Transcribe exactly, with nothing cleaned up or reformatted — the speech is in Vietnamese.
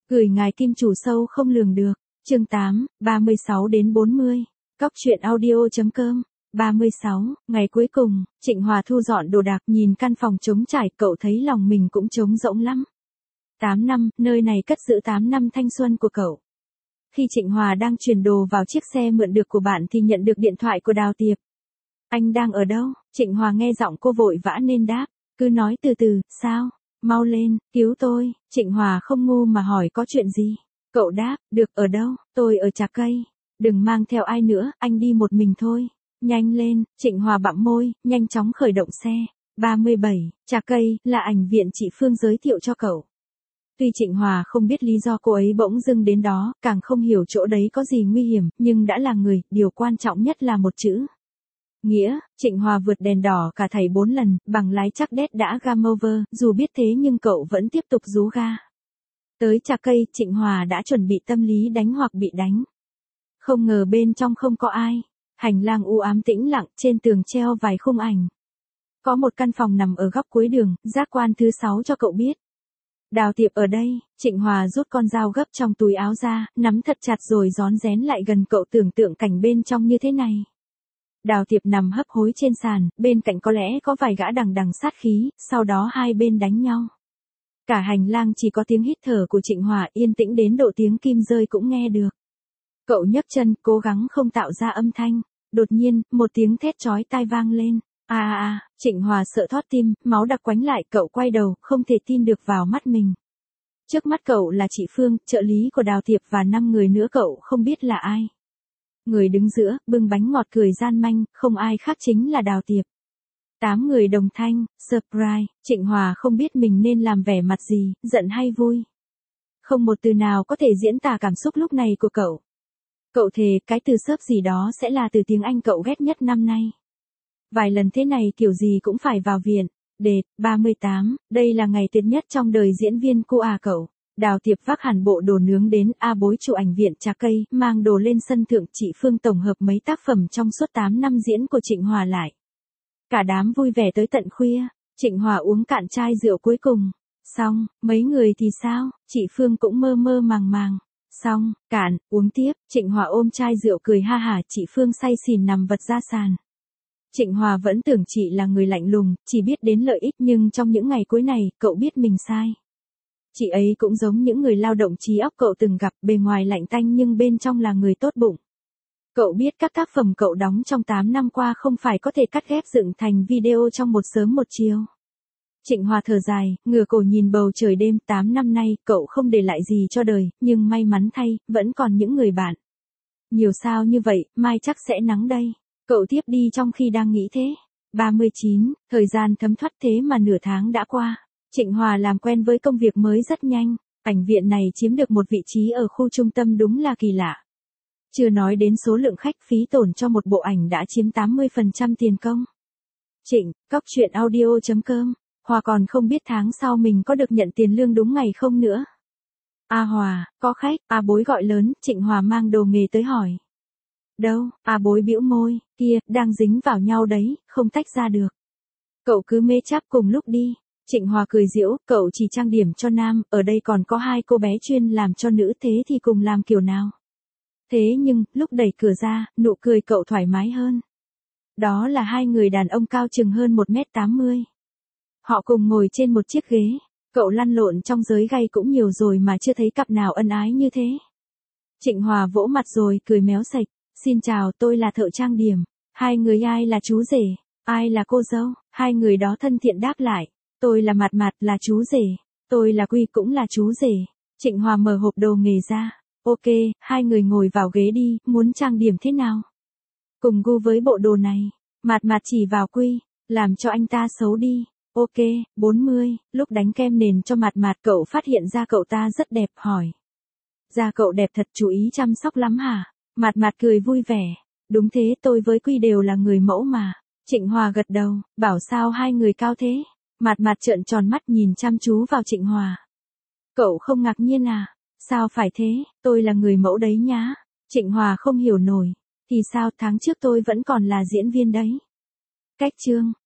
Gửi ngài kim chủ sâu không lường được. Chương tám, ba mươi sáu đến bốn mươi. Cóc truyện audio.com. ba mươi sáu, ngày cuối cùng, Trịnh Hòa thu dọn đồ đạc, nhìn căn phòng trống trải, cậu thấy lòng mình cũng trống rỗng lắm. tám năm, nơi này cất giữ tám năm thanh xuân của cậu. Khi Trịnh Hòa đang chuyển đồ vào chiếc xe mượn được của bạn thì nhận được điện thoại của Đào Tiệp. Anh đang ở đâu? Trịnh Hòa nghe giọng cô vội vã nên đáp. Cứ nói từ từ, sao? Mau lên, cứu tôi. Trịnh Hòa không ngu mà hỏi có chuyện gì. Cậu đáp, được, ở đâu? Tôi ở Trà Cây. Đừng mang theo ai nữa, anh đi một mình thôi. Nhanh lên. Trịnh Hòa bặm môi, nhanh chóng khởi động xe. ba mươi bảy, Trà Cây, là ảnh viện chị Phương giới thiệu cho cậu. Tuy Trịnh Hòa không biết lý do cô ấy bỗng dưng đến đó, càng không hiểu chỗ đấy có gì nguy hiểm, nhưng đã là người, điều quan trọng nhất là một chữ. Nghĩa. Trịnh Hòa vượt đèn đỏ cả thảy bốn lần, bằng lái chắc đét đã game over, dù biết thế nhưng cậu vẫn tiếp tục rú ga. Tới Trà Cây, Trịnh Hòa đã chuẩn bị tâm lý đánh hoặc bị đánh. Không ngờ bên trong không có ai. Hành lang u ám tĩnh lặng, trên tường treo vài khung ảnh. Có một căn phòng nằm ở góc cuối đường, giác quan thứ sáu cho cậu biết. Đào Tiệp ở đây. Trịnh Hòa rút con dao gấp trong túi áo ra, nắm thật chặt rồi rón rén lại gần cậu, tưởng tượng cảnh bên trong như thế này. Đào Tiệp nằm hấp hối trên sàn, bên cạnh có lẽ có vài gã đằng đằng sát khí, sau đó hai bên đánh nhau. Cả hành lang chỉ có tiếng hít thở của Trịnh Hòa, yên tĩnh đến độ tiếng kim rơi cũng nghe được. Cậu nhấc chân, cố gắng không tạo ra âm thanh. Đột nhiên, một tiếng thét chói tai vang lên. À à à, Trịnh Hòa sợ thót tim, máu đặc quánh lại, cậu quay đầu, không thể tin được vào mắt mình. Trước mắt cậu là chị Phương, trợ lý của Đào Tiệp và năm người nữa cậu không biết là ai. Người đứng giữa, bưng bánh ngọt cười gian manh, không ai khác chính là Đào Tiệp. Tám người đồng thanh, surprise. Trịnh Hòa không biết mình nên làm vẻ mặt gì, giận hay vui. Không một từ nào có thể diễn tả cảm xúc lúc này của cậu. Cậu thề cái từ sớp gì đó sẽ là từ tiếng Anh cậu ghét nhất năm nay. Vài lần thế này kiểu gì cũng phải vào viện. Đệt, ba mươi tám, đây là ngày tuyệt nhất trong đời diễn viên cô à cậu. Đào Tiệp vác hẳn bộ đồ nướng đến A bối chủ ảnh viện Trà Cây, mang đồ lên sân thượng, chị Phương tổng hợp mấy tác phẩm trong suốt tám năm diễn của Trịnh Hòa lại. Cả đám vui vẻ tới tận khuya, Trịnh Hòa uống cạn chai rượu cuối cùng. Xong, mấy người thì sao? Chị Phương cũng mơ mơ màng màng. Xong, cạn, uống tiếp, Trịnh Hòa ôm chai rượu cười ha hả, chị Phương say xỉn nằm vật ra sàn. Trịnh Hòa vẫn tưởng chị là người lạnh lùng, chỉ biết đến lợi ích, nhưng trong những ngày cuối này, cậu biết mình sai. Chị ấy cũng giống những người lao động trí óc cậu từng gặp, bề ngoài lạnh tanh nhưng bên trong là người tốt bụng. Cậu biết các tác phẩm cậu đóng trong tám năm qua không phải có thể cắt ghép dựng thành video trong một sớm một chiều. Trịnh Hòa thở dài, ngửa cổ nhìn bầu trời đêm, tám năm nay, cậu không để lại gì cho đời, nhưng may mắn thay, vẫn còn những người bạn. Nhiều sao như vậy, mai chắc sẽ nắng đây. Cậu tiếp đi trong khi đang nghĩ thế. ba mươi chín, thời gian thấm thoát thế mà nửa tháng đã qua. Trịnh Hòa làm quen với công việc mới rất nhanh. Ảnh viện này chiếm được một vị trí ở khu trung tâm đúng là kỳ lạ. Chưa nói đến số lượng khách, phí tổn cho một bộ ảnh đã chiếm tám mươi phần trăm tiền công. Trịnh, cóc truyện audio.com. Hòa còn không biết tháng sau mình có được nhận tiền lương đúng ngày không nữa. A Hòa, có khách. A bối gọi lớn, Trịnh Hòa mang đồ nghề tới hỏi. Đâu? A bối bĩu môi, kia, đang dính vào nhau đấy, không tách ra được. Cậu cứ mê chắp cùng lúc đi. Trịnh Hòa cười giễu, cậu chỉ trang điểm cho nam, ở đây còn có hai cô bé chuyên làm cho nữ, thế thì cùng làm kiểu nào? Thế nhưng, lúc đẩy cửa ra, nụ cười cậu thoải mái hơn. Đó là hai người đàn ông cao chừng hơn một mét tám mươi. Họ cùng ngồi trên một chiếc ghế. Cậu lăn lộn trong giới gay cũng nhiều rồi mà chưa thấy cặp nào ân ái như thế. Trịnh Hòa vỗ mặt rồi, cười méo sạch. Xin chào, tôi là thợ trang điểm. Hai người ai là chú rể, ai là cô dâu? Hai người đó thân thiện đáp lại. Tôi là Mạt Mạt, là chú rể. Tôi là Quy, cũng là chú rể. Trịnh Hòa mở hộp đồ nghề ra. Ok, hai người ngồi vào ghế đi, muốn trang điểm thế nào? Cùng gu với bộ đồ này. Mạt Mạt chỉ vào Quy, làm cho anh ta xấu đi. Ok, bốn mươi, lúc đánh kem nền cho Mạt Mạt cậu phát hiện ra cậu ta rất đẹp, hỏi. Da cậu đẹp thật, chú ý chăm sóc lắm hả? Mạt Mạt cười vui vẻ. Đúng thế, tôi với Quy đều là người mẫu mà. Trịnh Hòa gật đầu, bảo sao hai người cao thế? Mạt Mạt trợn tròn mắt nhìn chăm chú vào Trịnh Hòa. Cậu không ngạc nhiên à? Sao phải thế, tôi là người mẫu đấy nhá. Trịnh Hòa không hiểu nổi. Thì sao, tháng trước tôi vẫn còn là diễn viên đấy. Cách chương.